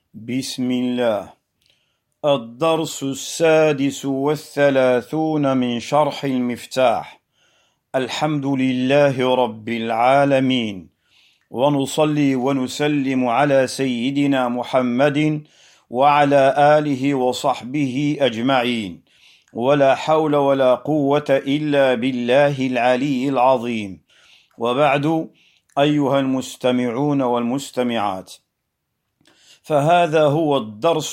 بسم الله. الدرس 36 من شرح المفتاح. الحمد لله رب العالمين، ونصلي ونسلم على سيدنا محمد وعلى آله وصحبه أجمعين، ولا حول ولا قوة إلا بالله العلي العظيم. وبعد، أيها المستمعون والمستمعات، فهذا هو الدرس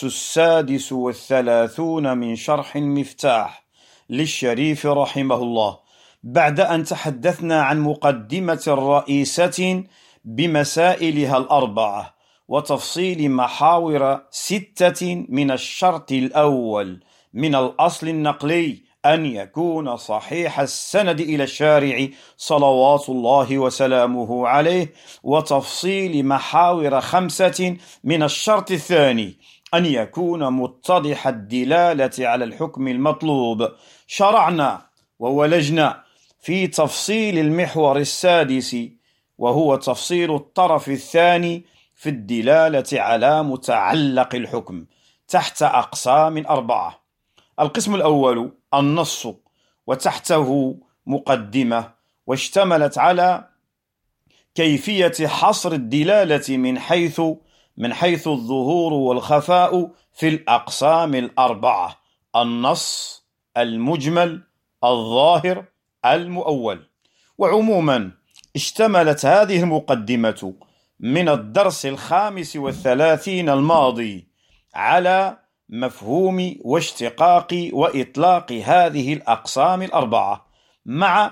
36 من شرح المفتاح للشريف رحمه الله، بعد أن تحدثنا عن مقدمة رئيسة بمسائلها الأربعة وتفصيل محاور 6 من الشرط الأول من الأصل النقلي أن يكون صحيح السند إلى الشارع صلوات الله وسلامه عليه، وتفصيل محاور 5 من الشرط الثاني أن يكون متضح الدلالة على الحكم المطلوب. شرعنا وولجنا في تفصيل المحور 6، وهو تفصيل الطرف الثاني في الدلالة على متعلق الحكم تحت أقسام 4. القسم الأول النص، وتحته مقدمة، واشتملت على كيفية حصر الدلالة من حيث الظهور والخفاء في الأقسام 4: النص، المجمل، الظاهر، المؤول. وعموما اشتملت هذه المقدمة من الدرس 35 الماضي على مفهوم واشتقاق وإطلاق هذه الأقسام 4، مع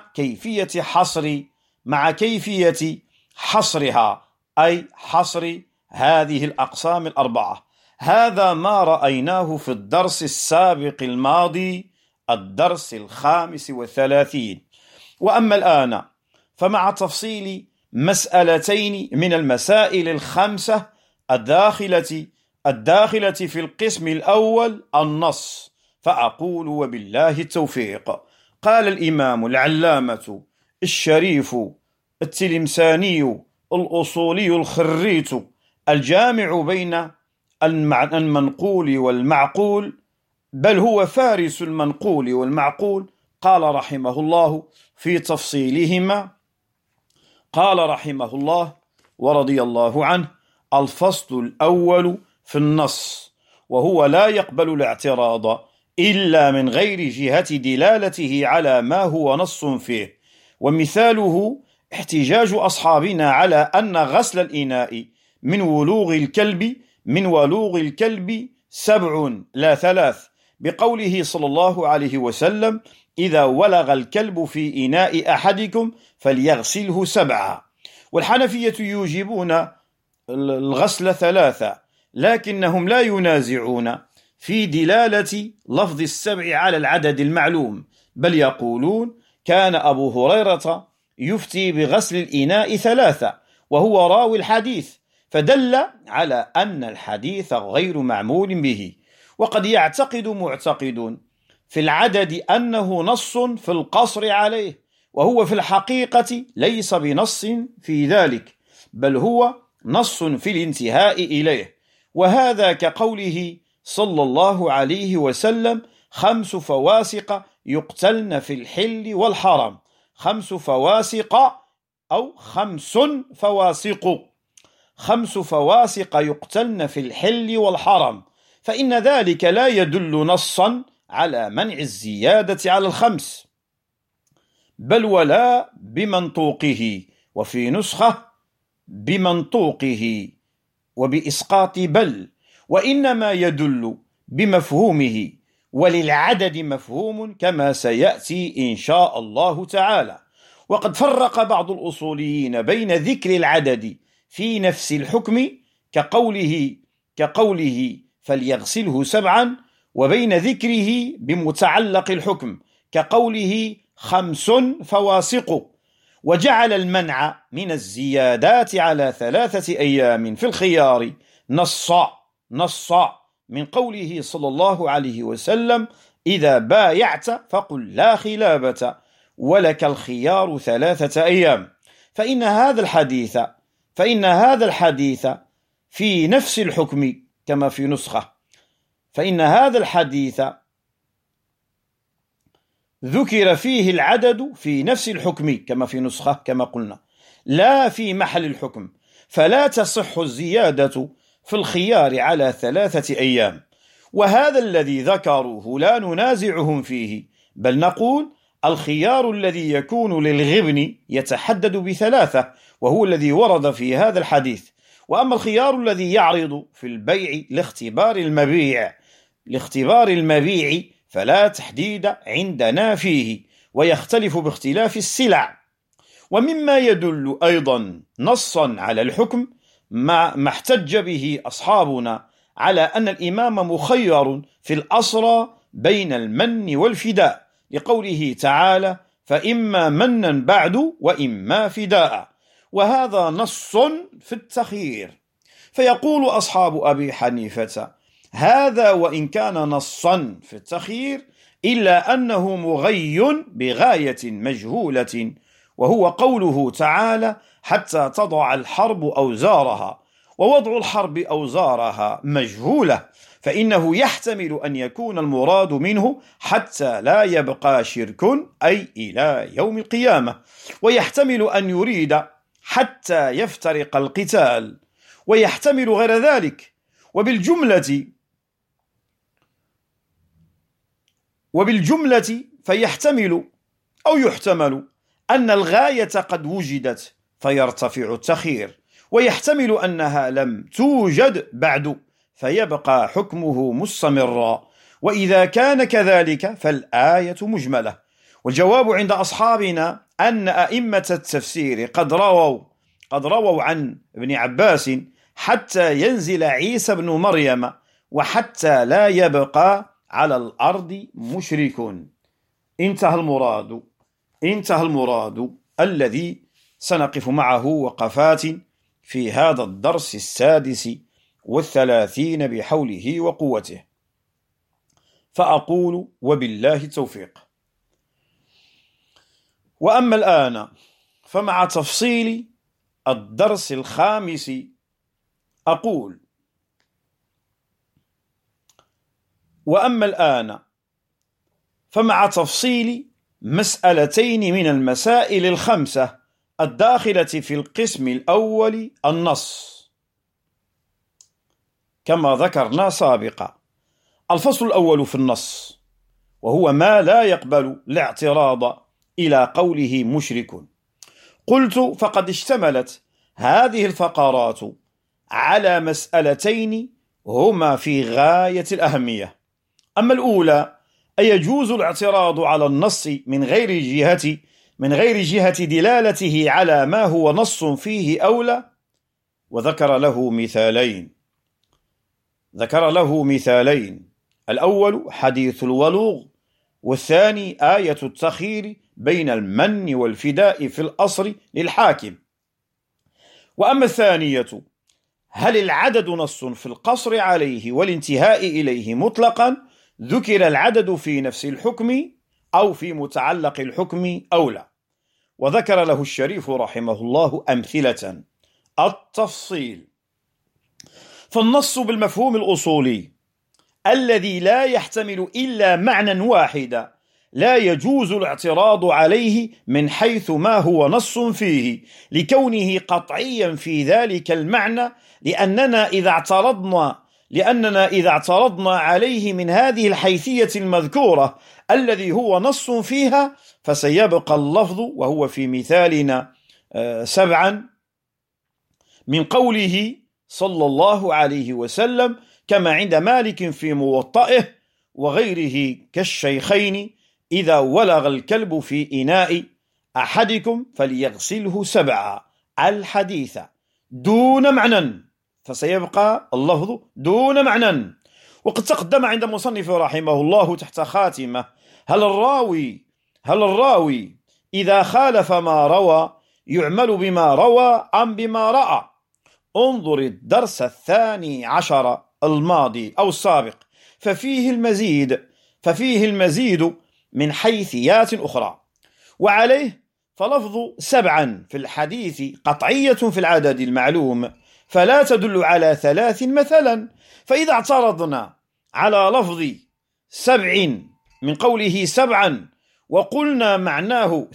كيفية حصرها، أي حصر هذه الأقسام 4. هذا ما رأيناه في الدرس السابق الماضي، الدرس 35. وأما الآن فمع تفصيل مسألتين من المسائل 5 الداخلة في القسم الأول النص، فأقول وبالله التوفيق. قال الإمام العلامة الشريف التلمساني الأصولي الخريت الجامع بين المنقول والمعقول، بل هو فارس المنقول والمعقول، قال رحمه الله في تفصيلهما، قال رحمه الله ورضي الله عنه: الفصل الأول في النص، وهو لا يقبل الاعتراض إلا من غير جهة دلالته على ما هو نص فيه. ومثاله احتجاج أصحابنا على أن غسل الإناء من ولوغ الكلب 7 لا 3، بقوله صلى الله عليه وسلم: إذا ولغ الكلب في إناء أحدكم فليغسله 7. والحنفية يوجبون الغسل 3، لكنهم لا ينازعون في دلالة لفظ 7 على العدد المعلوم، بل يقولون: كان أبو هريرة يفتي بغسل الإناء 3 وهو راوي الحديث، فدل على أن الحديث غير معمول به. وقد يعتقد معتقد في العدد أنه نص في القصر عليه، وهو في الحقيقة ليس بنص في ذلك، بل هو نص في الانتهاء إليه. وهذا كقوله صلى الله عليه وسلم: 5 فواسق يقتلن في الحل والحرم. 5 فواسق أو 5 فواسق، 5 فواسق يقتلن في الحل والحرم، فإن ذلك لا يدل نصا على منع الزيادة على 5، بل ولا بمنطوقه، وفي نسخة بمنطوقه وبإسقاط بل، وإنما يدل بمفهومه، وللعدد مفهوم كما سيأتي إن شاء الله تعالى. وقد فرق بعض الأصوليين بين ذكر العدد في نفس الحكم كقوله فليغسله 7، وبين ذكره بمتعلق الحكم كقوله 5 فواسق، وجعل المنع من الزيادات على 3 أيام في الخيار نص من قوله صلى الله عليه وسلم: إذا بايعت فقل لا خلابة ولك الخيار 3 أيام. فإن هذا الحديث في نفس الحكم كما في نسخة، فإن هذا الحديث ذكر فيه العدد في نفس الحكم كما في نسخة كما قلنا، لا في محل الحكم، فلا تصح الزيادة في الخيار على 3 أيام. وهذا الذي ذكروه لا ننازعهم فيه، بل نقول الخيار الذي يكون للغبن يتحدد ب3، وهو الذي ورد في هذا الحديث. وأما الخيار الذي يعرض في البيع لاختبار المبيع فلا تحديد عندنا فيه، ويختلف باختلاف السلع. ومما يدل أيضا نصا على الحكم ما احتج به أصحابنا على أن الإمام مخير في الأسرى بين المن والفداء، لقوله تعالى: فإما منا بعد وإما فداء، وهذا نص في التخيير. فيقول أصحاب أبي حنيفة: هذا وإن كان نصا في التخيير إلا أنه مغي بغاية مجهولة، وهو قوله تعالى: حتى تضع الحرب أوزارها، ووضع الحرب أوزارها مجهولة، فإنه يحتمل أن يكون المراد منه حتى لا يبقى شرك، أي إلى يوم القيامة، ويحتمل أن يريد حتى يفترق القتال، ويحتمل غير ذلك. وبالجملة فيحتمل أو يحتمل أن الغاية قد وجدت فيرتفع التخيير، ويحتمل أنها لم توجد بعد فيبقى حكمه مستمرا، وإذا كان كذلك فالآية مجملة. والجواب عند أصحابنا أن أئمة التفسير قد رووا عن ابن عباس: حتى ينزل عيسى بن مريم، وحتى لا يبقى على الأرض مشرك. انتهى المراد الذي سنقف معه وقفات في هذا الدرس 36 بحوله وقوته. فأقول: وبالله التوفيق. وأما الآن فمع تفصيل الدرس 5 أقول: وأما الآن فمع تفصيل مسألتين من المسائل 5 الداخلة في القسم الأول النص كما ذكرنا سابقا. الفصل الأول في النص، وهو ما لا يقبل الاعتراض إلى قوله مشرك. قلت: فقد اشتملت هذه الفقرات على مسألتين هما في غاية الأهمية. أما الأولى: أيجوز الاعتراض على النص من غير جهة دلالته على ما هو نص فيه أو لا؟ وذكر له مثالين: الأول حديث الولوغ، والثاني آية التخيير بين المن والفداء في الأصر للحاكم. وأما الثانية: هل العدد نص في القصر عليه والانتهاء إليه مطلقا، ذكر العدد في نفس الحكم أو في متعلق الحكم أو لا؟ وذكر له الشريف رحمه الله أمثلة. التفصيل: فالنص بالمفهوم الأصولي الذي لا يحتمل إلا معنى واحدا لا يجوز الاعتراض عليه من حيث ما هو نص فيه، لكونه قطعيا في ذلك المعنى، لأننا إذا اعترضنا عليه من هذه الحيثية المذكورة الذي هو نص فيها فسيبقى اللفظ، وهو في مثالنا 7 من قوله صلى الله عليه وسلم كما عند مالك في موطئه وغيره كالشيخين: إذا ولغ الكلب في إناء أحدكم فليغسله 7 الحديث دون معنى، فسيبقى اللفظ دون معنى. وقد تقدم عند المصنف رحمه الله تحت خاتمة: هل الراوي إذا خالف ما روى يعمل بما روى أم بما رأى؟ انظر الدرس 12 الماضي أو السابق، ففيه المزيد من حيثيات أخرى. وعليه فلفظ 7 في الحديث قطعية في العدد المعلوم، فلا تدل على 3 مثلا. فإذا اعترضنا على لفظ 7 من قوله 7 وقلنا معناه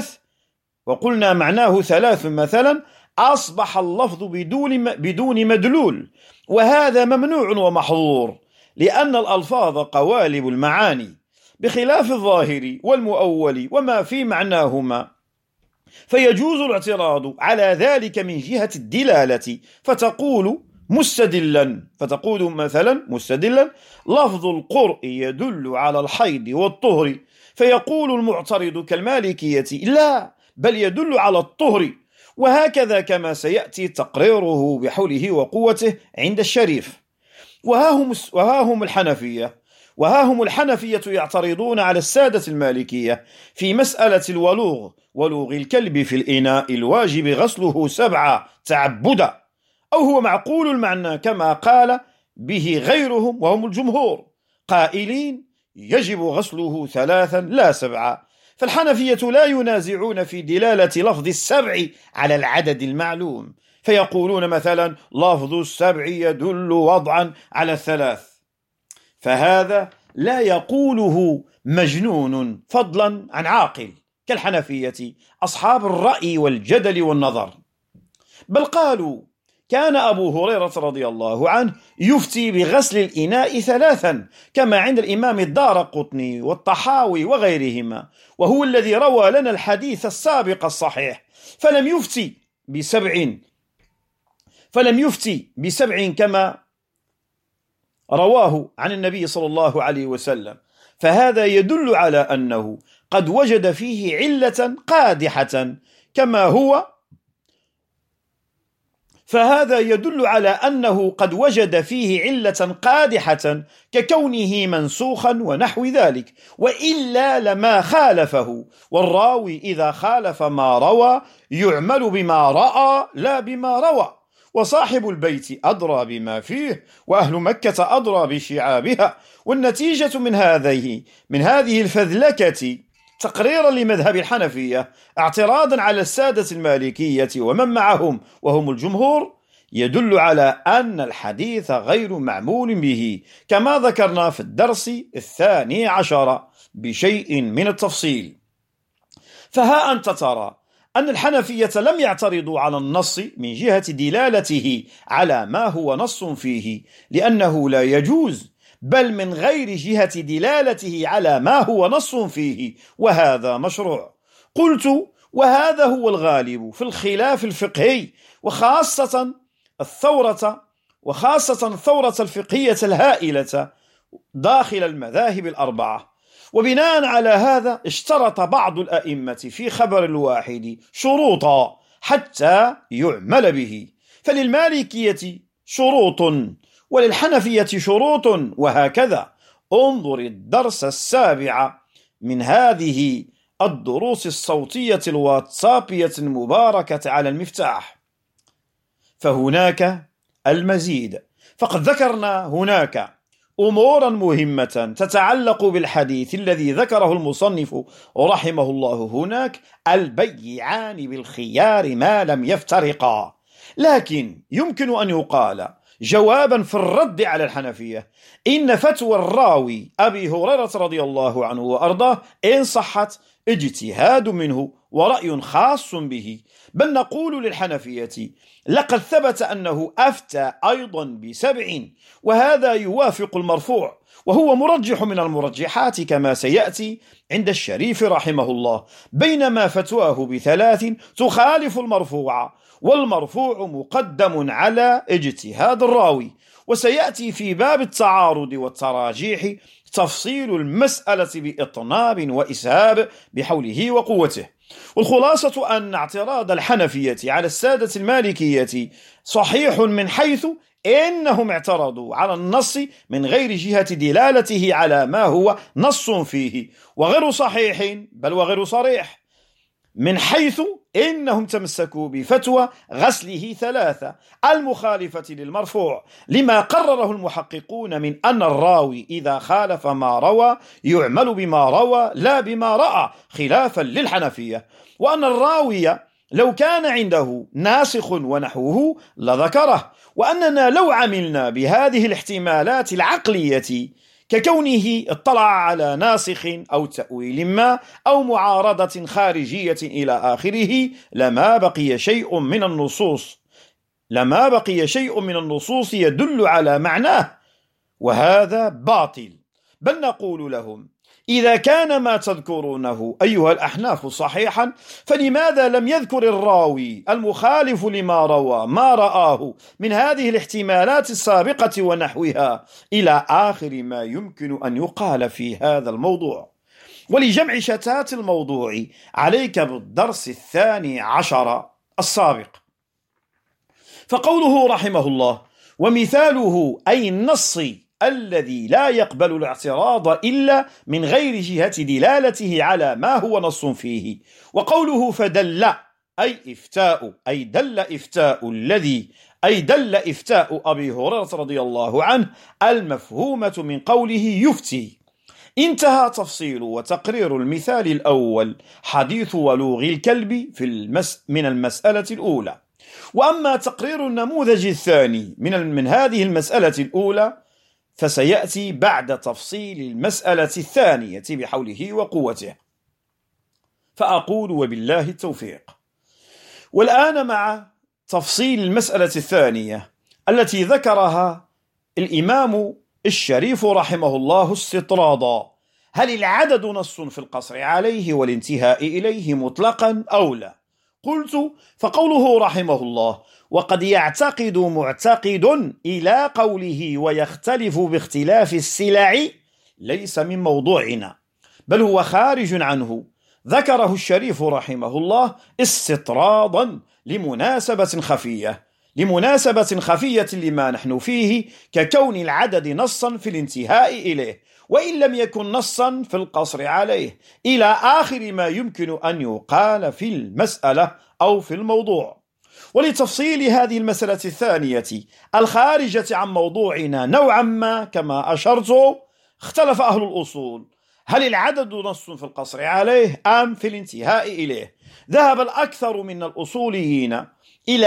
3 مثلا، أصبح اللفظ بدون مدلول، وهذا ممنوع ومحظور، لأن الألفاظ قوالب المعاني بخلاف الظاهر والمؤول وما في معناهما، فيجوز الاعتراض على ذلك من جهة الدلالة، فتقول مثلا مستدلا لفظ القرء يدل على الحيض والطهر، فيقول المعترض كالمالكية لا، بل يدل على الطهر، وهكذا كما سيأتي تقريره بحوله وقوته عند الشريف. وها هم الحنفية يعترضون على السادة المالكية في مسألة ولوغ الكلب في الإناء الواجب غسله 7 تعبدا، أو هو معقول المعنى كما قال به غيرهم وهم الجمهور قائلين يجب غسله 3 لا 7. فالحنفية لا ينازعون في دلالة لفظ 7 على العدد المعلوم، فيقولون مثلا لفظ 7 يدل وضعا على 3، فهذا لا يقوله مجنون فضلا عن عاقل كالحنفية أصحاب الرأي والجدل والنظر، بل قالوا كان أبو هريرة رضي الله عنه يفتي بغسل الإناء 3 كما عند الإمام الدارقطني والطحاوي وغيرهما، وهو الذي روى لنا الحديث السابق الصحيح، فلم يفتي ب7 كما رواه عن النبي صلى الله عليه وسلم، فهذا يدل على أنه قد وجد فيه علة قادحة ككونه منسوخا ونحو ذلك، وإلا لما خالفه، والراوي إذا خالف ما روى يعمل بما رأى لا بما روى، وصاحب البيت أدرى بما فيه، وأهل مكة أدرى بشعابها. والنتيجة من هذه الفذلكة تقريرا لمذهب الحنفية اعتراضا على السادة المالكية ومن معهم وهم الجمهور، يدل على أن الحديث غير معمول به، كما ذكرنا في الدرس 12 بشيء من التفصيل. فها أنت ترى أن الحنفية لم يعترضوا على النص من جهة دلالته على ما هو نص فيه، لأنه لا يجوز، بل من غير جهة دلالته على ما هو نص فيه، وهذا مشروع. قلت وهذا هو الغالب في الخلاف الفقهي، وخاصة الثورة الفقهية الهائلة داخل المذاهب الأربعة. وبناء على هذا اشترط بعض الأئمة في خبر الواحد شروطا حتى يعمل به، فللمالكية شروط وللحنفية شروط، وهكذا. انظر الدرس 7 من هذه الدروس الصوتية الواتسابية المباركة على المفتاح. فهناك المزيد، فقد ذكرنا هناك أمورا مهمة تتعلق بالحديث الذي ذكره المصنف رحمه الله هناك: البيعان بالخيار ما لم يفترقا. لكن يمكن أن يقال جوابا في الرد على الحنفية إن فتوى الراوي أبي هريرة رضي الله عنه وأرضاه إن صحت اجتهاد منه ورأي خاص به، بل نقول للحنفية لقد ثبت أنه أفتى أيضا ب7، وهذا يوافق المرفوع، وهو مرجح من المرجحات كما سيأتي عند الشريف رحمه الله، بينما فتواه ب3 تخالف المرفوع، والمرفوع مقدم على اجتهاد الراوي. وسيأتي في باب التعارض والتراجيح تفصيل المسألة بإطناب وإسهاب بحوله وقوته. والخلاصة أن اعتراض الحنفية على السادة المالكية صحيح من حيث إنهم اعترضوا على النص من غير جهة دلالته على ما هو نص فيه، وغير صحيح بل وغير صريح من حيث إنهم تمسكوا بفتوى غسله 3 المخالفة للمرفوع، لما قرره المحققون من أن الراوي إذا خالف ما روى يعمل بما روى لا بما رأى، خلافا للحنفية، وأن الراوي لو كان عنده ناسخ ونحوه لذكره، وأننا لو عملنا بهذه الاحتمالات العقلية ككونه اطلع على ناسخ أو تأويل ما أو معارضة خارجية إلى آخره لما بقي شيء من النصوص يدل على معناه، وهذا باطل. بل نقول لهم: إذا كان ما تذكرونه أيها الأحناف صحيحا، فلماذا لم يذكر الراوي المخالف لما روى ما رآه من هذه الاحتمالات السابقة ونحوها إلى آخر ما يمكن أن يقال في هذا الموضوع؟ ولجمع شتات الموضوع عليك بالدرس 12 السابق. فقوله رحمه الله: ومثاله أي النص الذي لا يقبل الاعتراض إلا من غير جهة دلالته على ما هو نص فيه. وقوله فدل أي إفتاء، دل إفتاء أبي هريرة رضي الله عنه المفهومة من قوله يفتي. انتهى تفصيل وتقرير المثال الأول، حديث ولوغ الكلب من المسألة الأولى. وأما تقرير النموذج الثاني من هذه المسألة الأولى فسيأتي بعد تفصيل المسألة الثانية بحوله وقوته. فأقول وبالله التوفيق. والآن مع تفصيل المسألة الثانية التي ذكرها الإمام الشريف رحمه الله استطرادا: هل العدد نص في القصر عليه والانتهاء إليه مطلقا أو لا؟ قلت: فقوله رحمه الله: وقد يعتقد معتقد إلى قوله ويختلف باختلاف السلع ليس من موضوعنا، بل هو خارج عنه. ذكره الشريف رحمه الله استطرادا لمناسبة خفية لما نحن فيه، ككون العدد نصا في الانتهاء إليه وإن لم يكن نصا في القصر عليه، إلى آخر ما يمكن أن يقال في المسألة أو في الموضوع. ولتفصيل هذه المسألة الثانية الخارجة عن موضوعنا نوعا ما كما أشرت، اختلف أهل الأصول: هل العدد نص في القصر عليه أم في الانتهاء إليه؟ ذهب الأكثر من الأصوليين إلى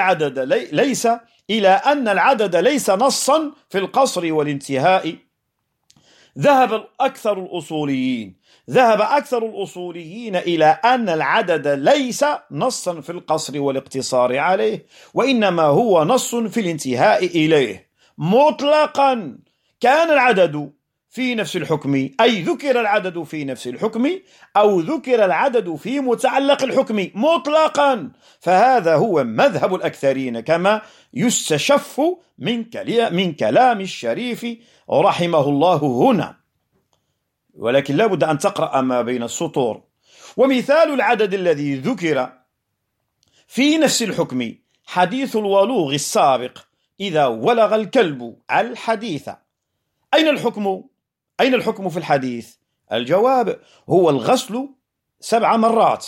أن العدد ليس نصا في القصر والانتهاء. ذهب أكثر الأصوليين إلى أن العدد ليس نصا في القصر والاقتصار عليه، وإنما هو نص في الانتهاء إليه مطلقا. كان العدد في نفس الحكم، أي ذكر العدد في نفس الحكم، أو ذكر العدد في متعلق الحكم مطلقا، فهذا هو مذهب الأكثرين كما يستشف من كلام الشريف رحمه الله هنا. ولكن لا بد أن تقرأ ما بين السطور. ومثال العدد الذي ذكر في نفس الحكم حديث الولوغ السابق: إذا ولغ الكلب الحديث. أين الحكم في الحديث؟ الجواب: هو الغسل 7 مرات،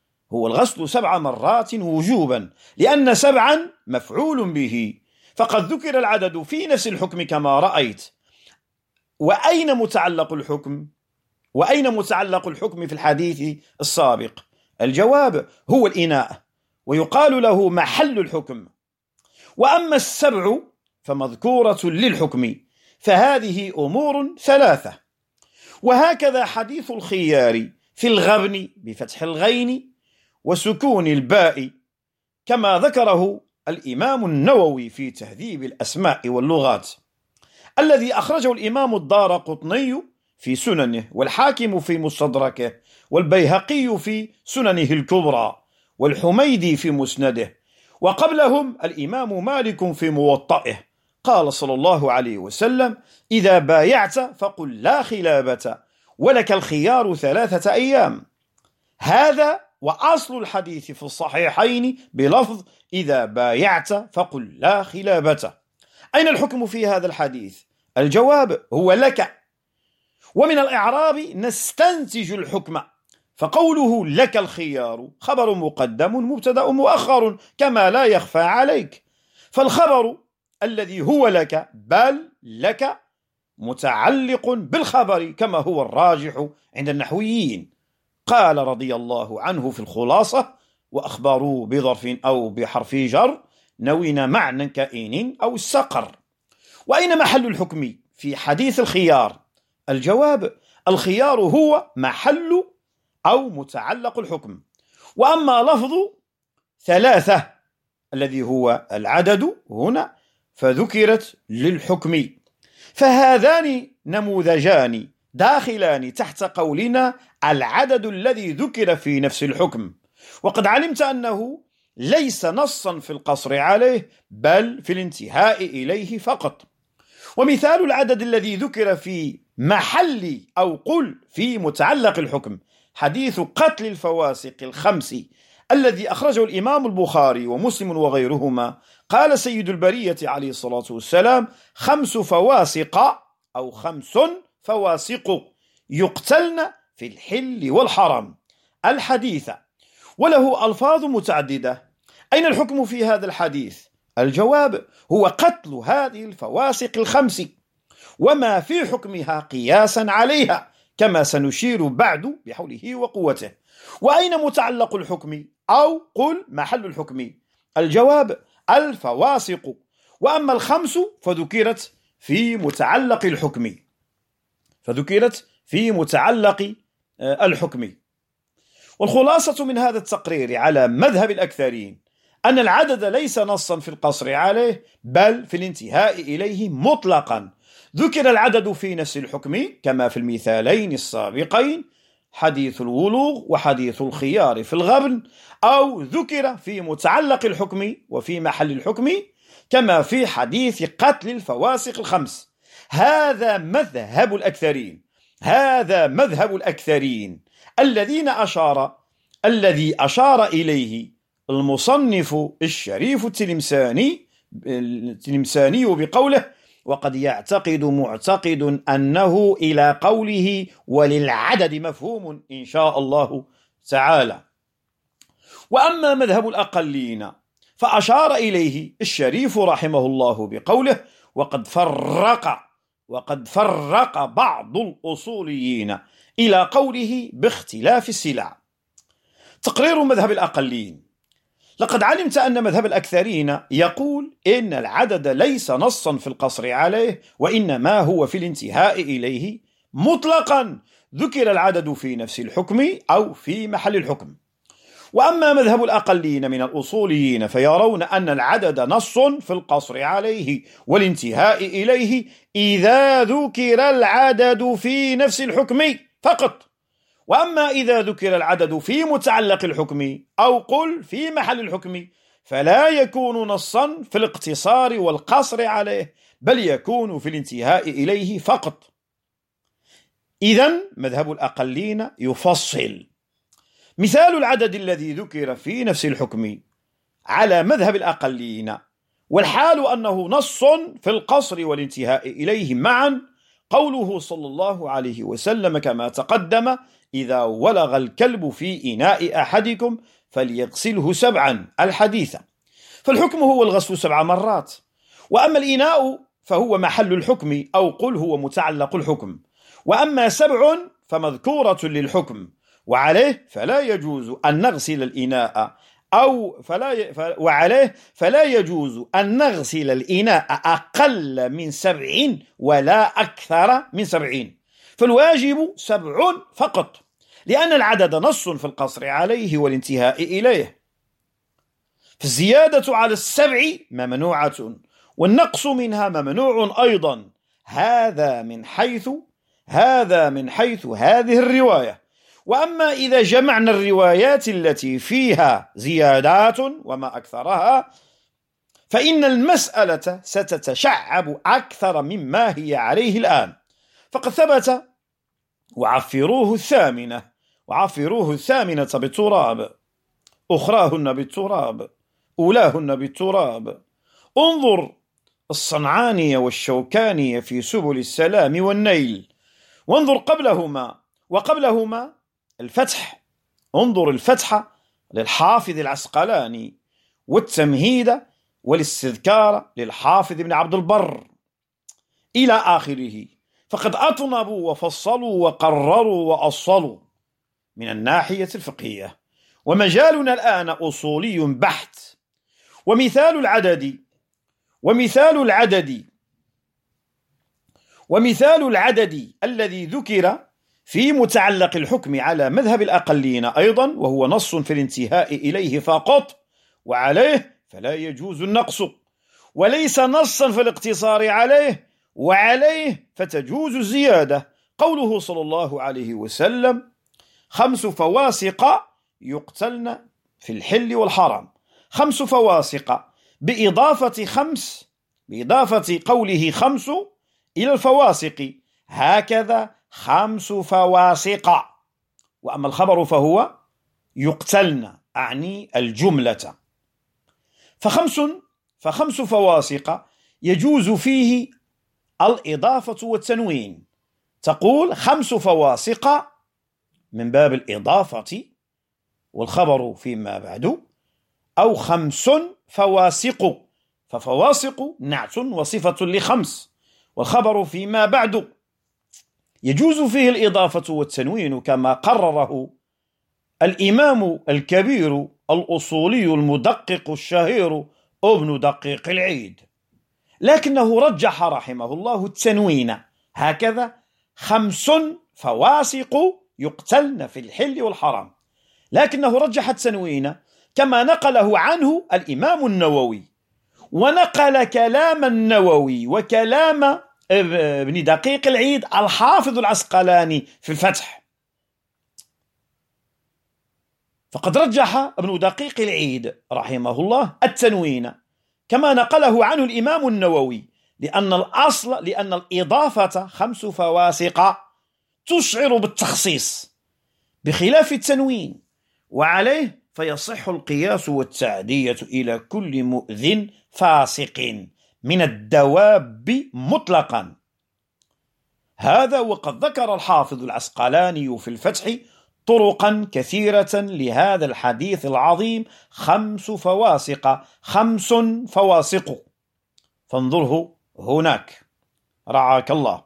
وجوبا، لأن 7 مفعول به، فقد ذكر العدد في نفس الحكم كما رأيت. وأين متعلق الحكم في الحديث السابق؟ الجواب: هو الإناء، ويقال له محل الحكم. وأما 7 فمذكورة للحكم، فهذه أمور 3. وهكذا حديث الخيار في الغبن بفتح الغين وسكون الباء، كما ذكره الإمام النووي في تهذيب الأسماء واللغات، الذي أخرجه الإمام الدارقطني في سننه، والحاكم في مستدركه، والبيهقي في سننه الكبرى، والحميدي في مسنده، وقبلهم الإمام مالك في موطئه. قال صلى الله عليه وسلم: إذا بايعت فقل لا خلابة، ولك الخيار 3 أيام. هذا وأصل الحديث في الصحيحين بلفظ: إذا بايعت فقل لا خلابة. أين الحكم في هذا الحديث؟ الجواب: هو لك. ومن الإعراب نستنتج الحكم، فقوله لك الخيار خبر مقدم مبتدأ مؤخر كما لا يخفى عليك، فالخبر الذي هو لك بل لك متعلق بالخبر كما هو الراجح عند النحويين. قال رضي الله عنه في الخلاصة: وأخبروا بظرف أو بحرف جر نوين معنى كائن أو السقر. وأين محل الحكم في حديث الخيار؟ الجواب: الخيار هو محل أو متعلق الحكم. وأما لفظ ثلاثة الذي هو العدد هنا فذكرت للحكم. فهذان نموذجان داخلان تحت قولنا العدد الذي ذكر في نفس الحكم. وقد علمت أنه ليس نصا في القصر عليه بل في الانتهاء إليه فقط. ومثال العدد الذي ذكر في محل أو قل في متعلق الحكم حديث قتل الفواسق الخمس الذي أخرجه الإمام البخاري ومسلم وغيرهما. قال سيد البرية عليه الصلاة والسلام: 5 فواسق أو 5 فواسق يقتلن في الحل والحرام الحديث. وله ألفاظ متعددة. أين الحكم في هذا الحديث؟ الجواب: هو قتل هذه الفواسق الخمس وما في حكمها قياسا عليها كما سنشير بعد بحوله وقوته. وأين متعلق الحكم أو قل محل الحكم؟ الجواب: الفواسق. وأما الخمس فذكرت في متعلق الحكم. والخلاصة من هذا التقرير على مذهب الأكثرين أن العدد ليس نصا في القصر عليه بل في الانتهاء إليه مطلقا. ذكر العدد في نفس الحكم كما في المثالين السابقين حديث الولوغ وحديث الخيار في الغبن، أو ذكر في متعلق الحكم وفي محل الحكم كما في حديث قتل الفواسق الخمس. هذا مذهب الأكثرين الذي أشار إليه المصنف الشريف التلمساني بقوله: وقد يعتقد معتقد أنه إلى قوله وللعدد مفهوم إن شاء الله تعالى. وأما مذهب الأقلين فأشار إليه الشريف رحمه الله بقوله: وقد فرق بعض الأصوليين إلى قوله باختلاف السلع. تقرير مذهب الأقلين: لقد علمت أن مذهب الأكثرين يقول إن العدد ليس نصا في القصر عليه وإنما هو في الانتهاء إليه مطلقا. ذكر العدد في نفس الحكم أو في محل الحكم. وأما مذهب الأقلين من الأصوليين فيرون أن العدد نص في القصر عليه والانتهاء إليه إذا ذكر العدد في نفس الحكم فقط. وأما إذا ذكر العدد في متعلق الحكم أو قل في محل الحكم فلا يكون نصا في الاقتصار والقصر عليه بل يكون في الانتهاء إليه فقط. إذن مذهب الأقلين يفصل. مثال العدد الذي ذكر في نفس الحكم على مذهب الأقلين والحال أنه نص في القصر والانتهاء إليه معا قوله صلى الله عليه وسلم كما تقدم: إذا ولغ الكلب في إناء أحدكم فليغسله 7 الحديث. فالحكم هو الغسل 7 مرات. وأما الإناء فهو محل الحكم أو قل هو متعلق الحكم. وأما 7 فمذكورة للحكم وعليه فلا يجوز أن نغسل الإناء فلا يجوز أن نغسل الإناء أقل من 7 ولا أكثر من 70. فالواجب 7 فقط لأن العدد نص في القصر عليه والانتهاء إليه. فالزيادة على 7 ممنوعة والنقص منها ممنوع أيضا. هذا من حيث هذه الرواية. وأما إذا جمعنا الروايات التي فيها زيادات وما أكثرها فإن المسألة ستتشعب أكثر مما هي عليه الآن. فقد ثبت: وعفروه الثامنة بالتراب، أخراهن بالتراب، أولاهن بالتراب. انظر الصنعاني والشوكاني في سبل السلام والنيل، وانظر قبلهما الفتح. انظر الفتح للحافظ العسقلاني والتمهيد والاستذكار للحافظ ابن عبد البر إلى آخره. فقد أطنبوا وفصلوا وقرروا وأصلوا من الناحية الفقهية. ومجالنا الآن أصولي بحت. ومثال العدد الذي ذكر في متعلق الحكم على مذهب الأقلين أيضا، وهو نص في الانتهاء إليه فقط، وعليه فلا يجوز النقص، وليس نصا في الاقتصار عليه، وعليه فتجوز الزيادة. قوله صلى الله عليه وسلم: 5 فواسق يقتلن في الحل والحرام. 5 فواسق بإضافة قوله 5 إلى الفواسق، هكذا 5 فواسق. وأما الخبر فهو يقتلن، أعني الجملة. فخمس فواسق يجوز فيه الإضافة والتنوين. تقول 5 فواسق من باب الإضافة والخبر فيما بعد، أو 5 فواسق، ففواسق نعت وصفة ل5 والخبر فيما بعد. يجوز فيه الإضافة والتنوين كما قرره الإمام الكبير الأصولي المدقق الشهير ابن دقيق العيد، لكنه رجح رحمه الله التنوين، هكذا 5 فواسق يقتلن في الحل والحرام، لكنه رجح التنوين كما نقله عنه الإمام النووي، ونقل كلام النووي وكلام ابن دقيق العيد الحافظ العسقلاني في الفتح. فقد رجح ابن دقيق العيد رحمه الله التنوين كما نقله عنه الإمام النووي، لأن الإضافة 5 فواسق تشعر بالتخصيص بخلاف التنوين، وعليه فيصح القياس والتعدية إلى كل مؤذن فاسق من الدواب مطلقا. هذا وقد ذكر الحافظ العسقلاني في الفتح طرقا كثيرة لهذا الحديث العظيم: 5 فواسق، 5 فواسق، فانظره هناك رعاك الله.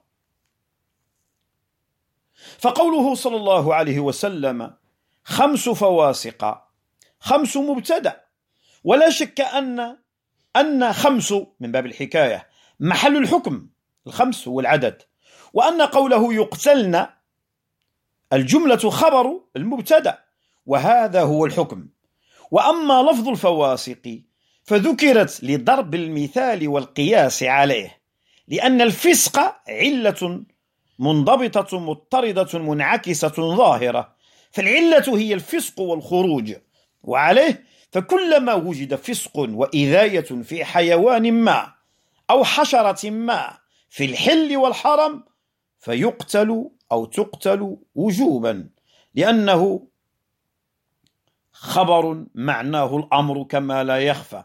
فقوله صلى الله عليه وسلم 5 فواسق، 5 مبتدأ، ولا شك أن 5 من باب الحكاية محل الحكم، 5 هو العدد، وأن قوله يقتلن الجملة خبر المبتدأ، وهذا هو الحكم. وأما لفظ الفواسق فذكرت لضرب المثال والقياس عليه، لأن الفسق علة منضبطة مضطردة منعكسة ظاهرة، فالعلة هي الفسق والخروج، وعليه فكلما وجد فسق وإذاية في حيوان ما أو حشرة ما في الحل والحرم فيقتل أو تقتل وجوبا، لأنه خبر معناه الأمر كما لا يخفى.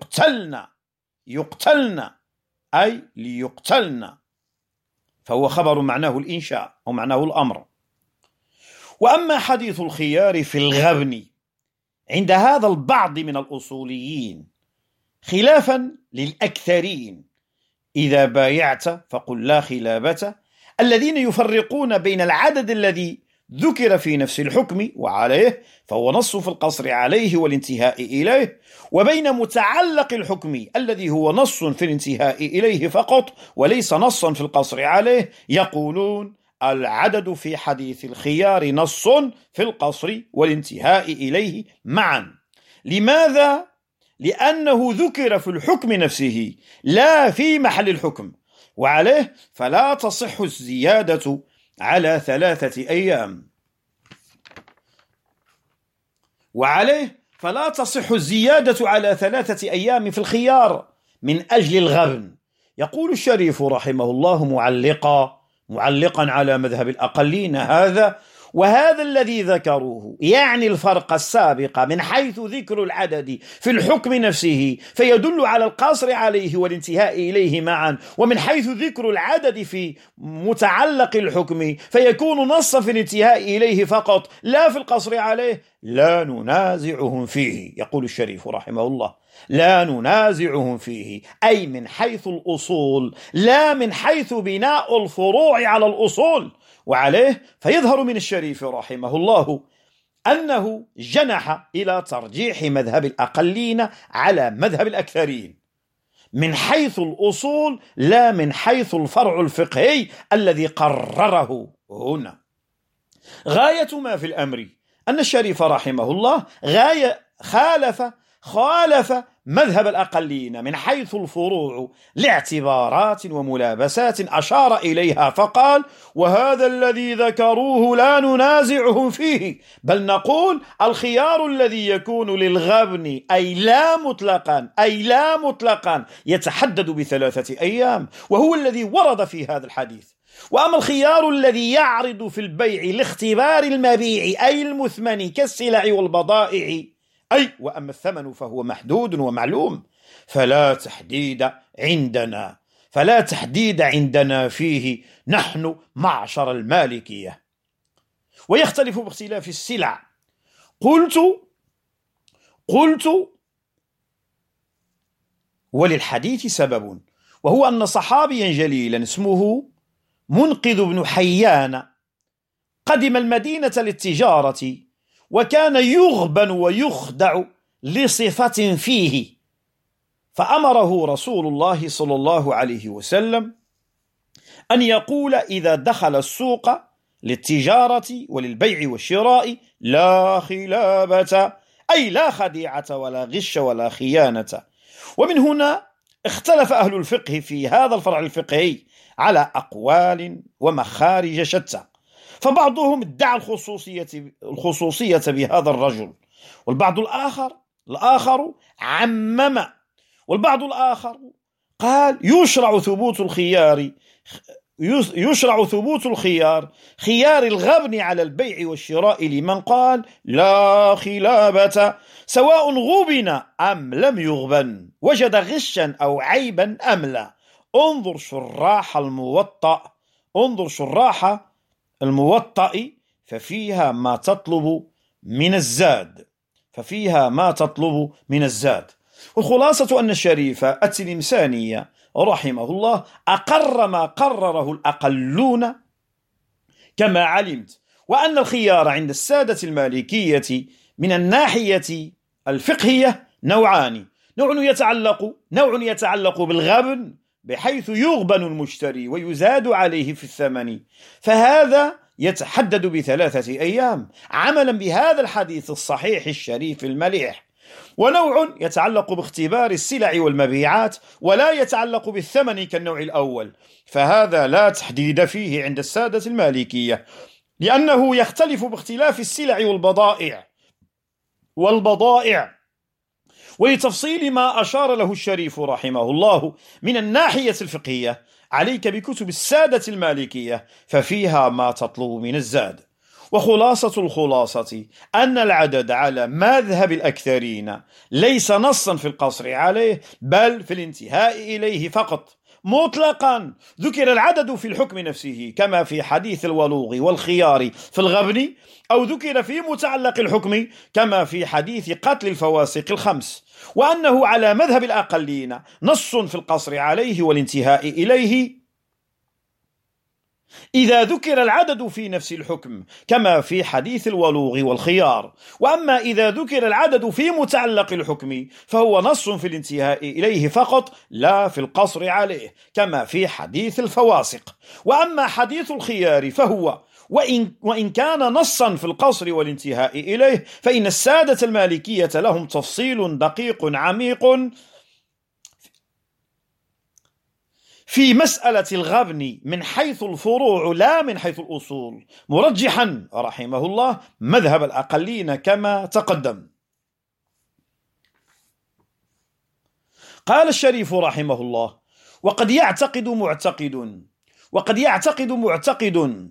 يقتلن أي ليقتلن، فهو خبر معناه الإنشاء أو معناه الأمر. وأما حديث الخيار في الغبن عند هذا البعض من الأصوليين خلافا للأكثرين: إذا بايعت فقل لا خلابة، الذين يفرقون بين العدد الذي ذكر في نفس الحكم وعليه فهو نص في القصر عليه والانتهاء إليه، وبين متعلق الحكم الذي هو نص في الانتهاء إليه فقط وليس نصا في القصر عليه، يقولون العدد في حديث الخيار نص في القصر والانتهاء إليه معا. لماذا؟ لأنه ذكر في الحكم نفسه لا في محل الحكم، وعليه فلا تصح الزيادة على 3 أيام. في الخيار من أجل الغبن. يقول الشريف رحمه الله معلقا على مذهب الأقلين وهذا الذي ذكروه يعني الفرق السابق من حيث ذكر العدد في الحكم نفسه فيدل على القصر عليه والانتهاء إليه معا، ومن حيث ذكر العدد في متعلق الحكم فيكون نصا في الانتهاء إليه فقط لا في القصر عليه، لا ننازعهم فيه. يقول الشريف رحمه الله: لا ننازعهم فيه، أي من حيث الأصول لا من حيث بناء الفروع على الأصول. وعليه فيظهر من الشريف رحمه الله أنه جنح إلى ترجيح مذهب الأقلين على مذهب الأكثرين من حيث الأصول، لا من حيث الفرع الفقهي الذي قرره هنا. غاية ما في الأمر أن الشريف رحمه الله خالف مذهب الأقلين من حيث الفروع لاعتبارات وملابسات أشار إليها فقال: وهذا الذي ذكروه لا ننازعهم فيه، بل نقول الخيار الذي يكون للغبن أي لا مطلقا يتحدد ب3 أيام، وهو الذي ورد في هذا الحديث. وأما الخيار الذي يعرض في البيع لاختبار المبيع أي المثمن كالسلع والبضائع، وأما الثمن فهو محدود ومعلوم، فلا تحديد عندنا فيه نحن معشر المالكية. ويختلف باختلاف السلع. قلت وللحديث سبب، وهو أن صحابيا جليلا اسمه منقذ بن حيان قدم المدينة للتجارة، وكان يغبن ويخدع لصفة فيه، فأمره رسول الله صلى الله عليه وسلم أن يقول إذا دخل السوق للتجارة وللبيع والشراء: لا خلابة، أي لا خديعة ولا غش ولا خيانة. ومن هنا اختلف أهل الفقه في هذا الفرع الفقهي على أقوال ومخارج شتى، فبعضهم ادعى الخصوصية بهذا الرجل، والبعض الآخر عمم، والبعض الآخر قال يشرع ثبوت الخيار خيار الغبن على البيع والشراء لمن قال لا خلابة، سواء غبن أم لم يغبن، وجد غشا أو عيبا أم لا. انظر شراح الموطأ ففيها ما تطلب من الزاد. والخلاصة أن الشريف التلمساني رحمه الله أقر ما قرره الأقلون كما علمت، وأن الخيار عند السادة المالكية من الناحية الفقهية نوعان: نوع يتعلق بالغبن بحيث يغبن المشتري ويزاد عليه في الثمن، فهذا يتحدد ب3 أيام عملا بهذا الحديث الصحيح الشريف المليح. ونوع يتعلق باختبار السلع والمبيعات ولا يتعلق بالثمن كالنوع الأول، فهذا لا تحديد فيه عند السادة المالكية، لأنه يختلف باختلاف السلع والبضائع. ولتفصيل ما أشار له الشريف رحمه الله من الناحية الفقهية عليك بكتب السادة المالكية، ففيها ما تطلب من الزاد. وخلاصة الخلاصة أن العدد على مذهب الأكثرين ليس نصا في القصر عليه، بل في الانتهاء إليه فقط مطلقا. ذكر العدد في الحكم نفسه كما في حديث الولوغ والخيار في الغبن، أو ذكر في متعلق الحكم كما في حديث قتل الفواسق 5، وأنه على مذهب الأقلين نص في القصر عليه والانتهاء إليه إذا ذكر العدد في نفس الحكم كما في حديث الولوغ والخيار، وأما إذا ذكر العدد في متعلق الحكم فهو نص في الانتهاء إليه فقط لا في القصر عليه كما في حديث الفواسق. وأما حديث الخيار فهو وإن كان نصا في القصر والانتهاء إليه، فإن السادة المالكية لهم تفصيل دقيق عميق في مسألة الغبن من حيث الفروع لا من حيث الأصول، مرجحا رحمه الله مذهب الأقلين كما تقدم. قال الشريف رحمه الله: وقد يعتقد معتقد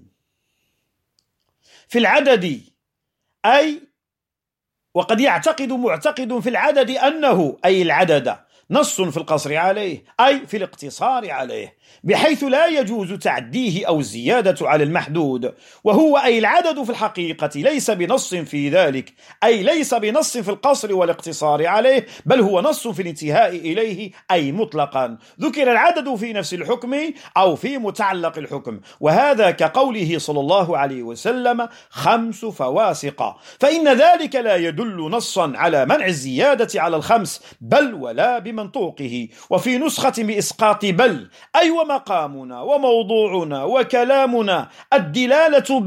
في العدد، وقد يعتقد معتقد في العدد أنه، أي العدد، نص في القصر عليه أي في الاقتصار عليه، بحيث لا يجوز تعديه أو الزيادة على المحدود، وهو أي العدد في الحقيقة ليس بنص في ذلك، أي ليس بنص في القصر والاقتصار عليه، بل هو نص في الانتهاء إليه أي مطلقا، ذكر العدد في نفس الحكم أو في متعلق الحكم، وهذا كقوله صلى الله عليه وسلم 5 فواسق، فإن ذلك لا يدل نصا على منع الزيادة على ال5 بل ولا بمنطوقه. وفي نسخة بإسقاط بل أي ومقامنا وموضوعنا وكلامنا الدلالة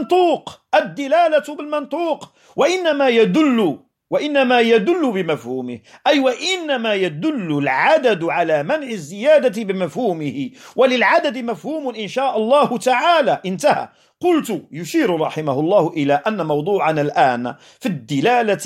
بالمنطوق وإنما يدل بمفهومه، أي وإنما يدل العدد على منع الزيادة بمفهومه، وللعدد مفهوم إن شاء الله تعالى. انتهى. قلت يشير رحمه الله إلى أن موضوعنا الآن في الدلالة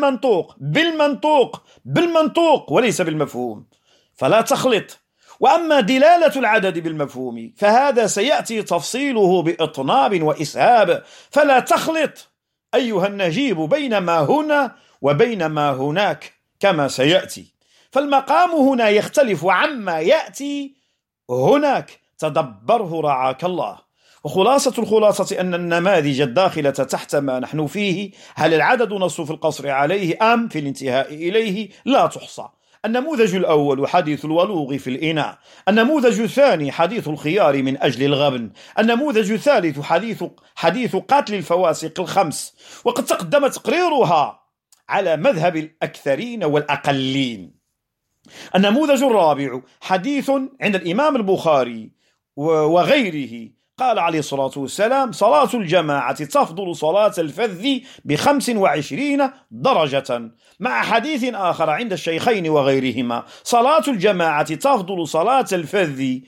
بالمنطوق وليس بالمفهوم، فلا تخلط. وأما دلالة العدد بالمفهوم فهذا سيأتي تفصيله بإطناب وإسهاب، فلا تخلط أيها النجيب بين ما هنا وبين ما هناك كما سيأتي، فالمقام هنا يختلف عما يأتي هناك، تدبره رعاك الله. وخلاصة الخلاصة أن النماذج الداخلة تحت ما نحن فيه، هل العدد نص في القصر عليه أم في الانتهاء إليه، لا تحصى. النموذج الأول حديث الولوغ في الإناء، النموذج الثاني حديث الخيار من أجل الغبن، النموذج الثالث حديث قتل الفواسق ال5، وقد تقدم تقريرها على مذهب الأكثرين والأقلين. النموذج الرابع حديث عند الإمام البخاري وغيره، قال عليه الصلاة والسلام: صلاة الجماعة تفضل صلاة الفذ ب25 درجة، مع حديث آخر عند الشيخين وغيرهما: صلاة الجماعة تفضل صلاة الفذ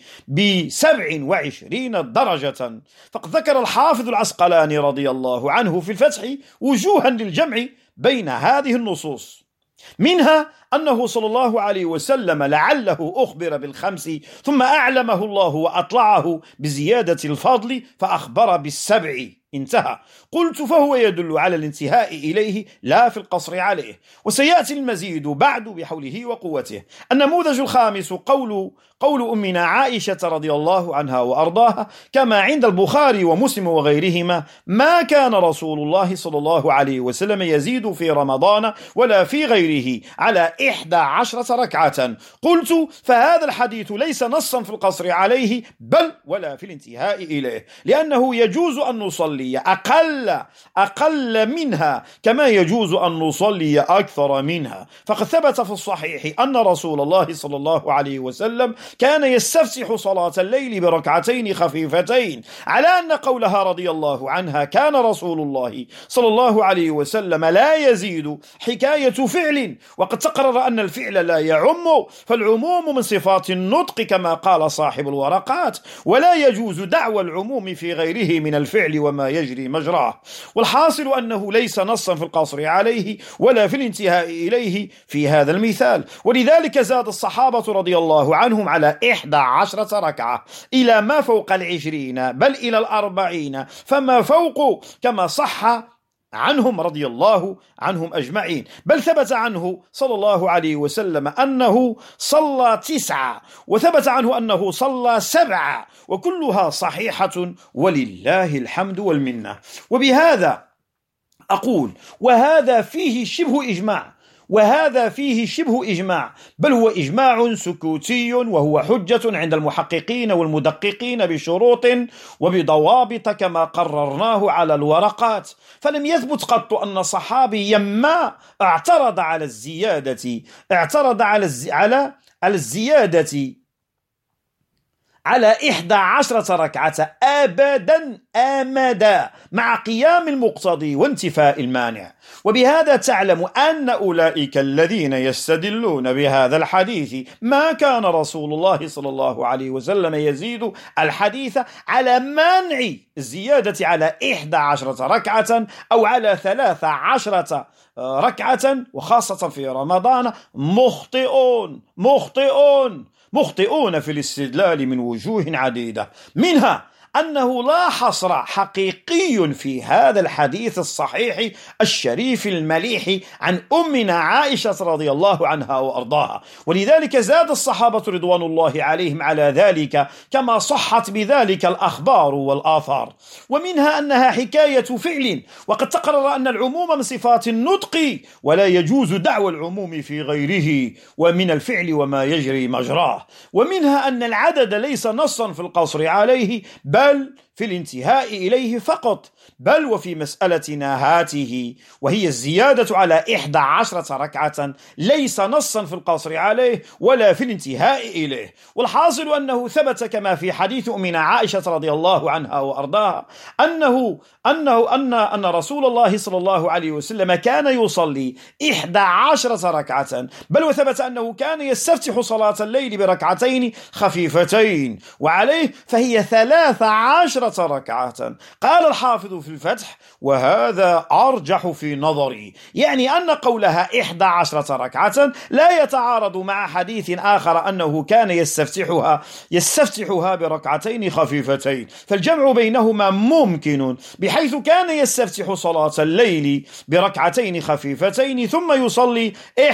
ب27 درجة. فقد ذكر الحافظ العسقلاني رضي الله عنه في الفتح وجوها للجمع بين هذه النصوص، منها أنه صلى الله عليه وسلم لعله أخبر بال5 ثم أعلمه الله وأطلعه بزيادة الفضل فأخبر بال7. انتهى. قلت فهو يدل على الانتهاء إليه لا في القصر عليه، وسيأتي المزيد بعد بحوله وقوته. النموذج الخامس قول أمنا عائشة رضي الله عنها وأرضاها كما عند البخاري ومسلم وغيرهما: ما كان رسول الله صلى الله عليه وسلم يزيد في رمضان ولا في غيره على 11 ركعة. قلت فهذا الحديث ليس نصا في القصر عليه بل ولا في الانتهاء إليه، لأنه يجوز أن نصلي أقل منها كما يجوز أن نصلي أكثر منها، فقد ثبت في الصحيح أن رسول الله صلى الله عليه وسلم كان يستفتح صلاة الليل بركعتين خفيفتين، على أن قولها رضي الله عنها كان رسول الله صلى الله عليه وسلم لا يزيد حكاية فعل، وقد تقرر أن الفعل لا يعم، فالعموم من صفات النطق كما قال صاحب الورقات، ولا يجوز دعوى العموم في غيره من الفعل وما يجري مجراه. والحاصل أنه ليس نصا في القصر عليه ولا في الانتهاء إليه في هذا المثال، ولذلك زاد الصحابة رضي الله عنهم على 11 ركعة إلى ما فوق 20 بل إلى 40 فما فوق، كما صح عنهم رضي الله عنهم أجمعين. بل ثبت عنه صلى الله عليه وسلم أنه صلى 9، وثبت عنه أنه صلى 7، وكلها صحيحة ولله الحمد والمنة. وبهذا أقول وهذا فيه شبه إجماع، بل هو إجماع سكوتي، وهو حجة عند المحققين والمدققين بشروط وبضوابط كما قررناه على الورقات. فلم يثبت قط أن صحابيا ما اعترض على الزيادة على 11 ركعة أبدا مع قيام المقتضي وانتفاء المانع. وبهذا تعلم أن أولئك الذين يستدلون بهذا الحديث ما كان رسول الله صلى الله عليه وسلم يزيد الحديث على منع الزيادة على 11 ركعة أو على 13 ركعة، وخاصة في رمضان، مخطئون في الاستدلال من وجوه عديدة، منها أنه لا حصر حقيقي في هذا الحديث الصحيح الشريف المليح عن أمنا عائشة رضي الله عنها وأرضاها، ولذلك زاد الصحابة رضوان الله عليهم على ذلك كما صحت بذلك الأخبار والآثار، ومنها أنها حكاية فعل، وقد تقرر أن العموم من صفات النطق ولا يجوز دعوى العموم في غيره ومن الفعل وما يجري مجراه، ومنها أن العدد ليس نصا في القصر عليه بل في الانتهاء إليه فقط، بل وفي مسألة نهاته وهي الزيادة على 11 ركعة ليس نصا في القصر عليه ولا في الانتهاء إليه. والحاصل أنه ثبت كما في حديث أمنا عائشة رضي الله عنها وأرضاها أن رسول الله صلى الله عليه وسلم كان يصلي 11 ركعة، بل وثبت أنه كان يستفتح صلاة الليل بركعتين خفيفتين، وعليه فهي 13 ركعة. قال الحافظ في الفتح: وهذا أرجح في نظري، يعني أن قولها 11 ركعة لا يتعارض مع حديث آخر أنه كان يستفتحها بركعتين خفيفتين، فالجمع بينهما ممكن، بحيث كان يستفتح صلاة الليل بركعتين خفيفتين ثم يصلي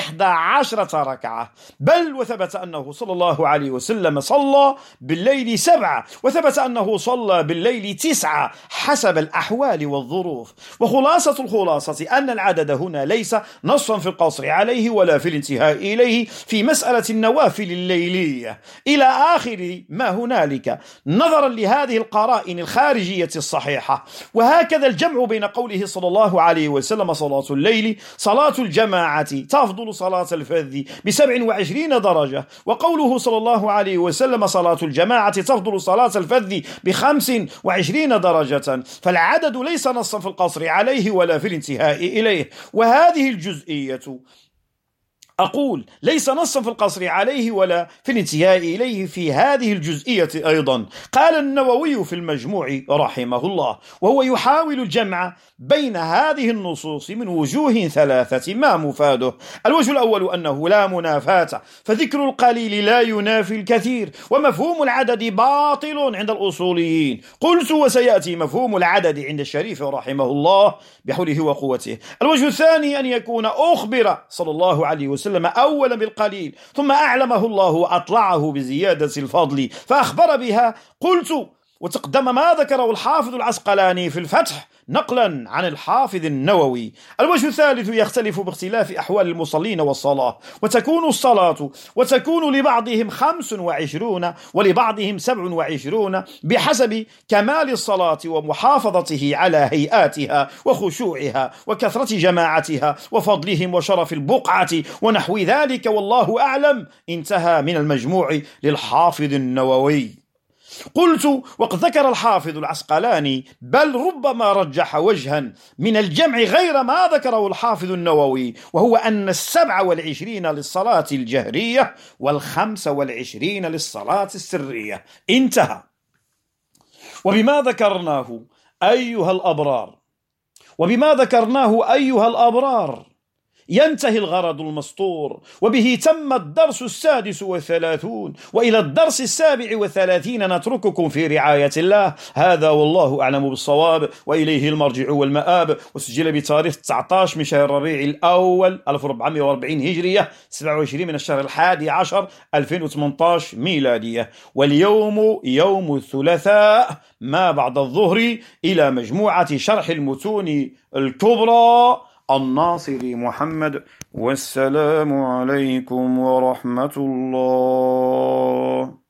11 ركعة، بل وثبت أنه صلى الله عليه وسلم صلى بالليل 7، وثبت أنه صلى بالليل 9 حسب الأحوال والظروف. وخلاصة الخلاصة أن العدد هنا ليس نصا في القصر عليه ولا في الانتهاء إليه في مسألة النوافل الليلية إلى آخر ما هنالك، نظرا لهذه القرائن الخارجية الصحيحة. وهكذا الجمع بين قوله صلى الله عليه وسلم: صلاة الليل صلاة الجماعة تفضل صلاة الفذ ب27 درجة، وقوله صلى الله عليه وسلم: صلاة الجماعة تفضل صلاة الفذ ب25 درجة، فالعدد ليس نصا في القصر عليه ولا في الانتهاء إليه. وهذه الجزئية أقول ليس نصا في القصر عليه ولا في الانتهاء إليه في هذه الجزئية أيضا. قال النووي في المجموع رحمه الله، وهو يحاول الجمع بين هذه النصوص من وجوه 3 ما مفاده: الوجه الأول أنه لا منافاة، فذكر القليل لا ينافي الكثير، ومفهوم العدد باطل عند الأصوليين. قلت وسيأتي مفهوم العدد عند الشريف رحمه الله بحوله وقوته. الوجه الثاني أن يكون أخبر صلى الله عليه وسلم أولا بالقليل ثم أعلمه الله وأطلعه بزيادة الفضل فأخبر بها. قلت وتقدم ما ذكره الحافظ العسقلاني في الفتح نقلا عن الحافظ النووي. الوجه الثالث يختلف باختلاف أحوال المصلين والصلاة، وتكون الصلاة وتكون لبعضهم 25 ولبعضهم 27 بحسب كمال الصلاة ومحافظته على هيئاتها وخشوعها وكثرة جماعتها وفضلهم وشرف البقعة ونحو ذلك، والله أعلم. انتهى من المجموع للحافظ النووي. قلت وقد ذكر الحافظ العسقلاني بل ربما رجح وجها من الجمع غير ما ذكره الحافظ النووي، وهو أن 27 للصلاة الجهرية و25 للصلاة السرية. انتهى. وبما ذكرناه أيها الأبرار ينتهي الغرض المسطور، وبه تم الدرس 36، وإلى الدرس 37 نترككم في رعاية الله. هذا والله أعلم بالصواب، وإليه المرجع والمآب. وسجل بتاريخ 19 من شهر ربيع الأول 1440 هجرية، 27 من الشهر 11 2018 ميلادية، واليوم يوم الثلاثاء ما بعد الظهر، إلى مجموعة شرح المتون الكبرى الناصر محمد. والسلام عليكم ورحمة الله.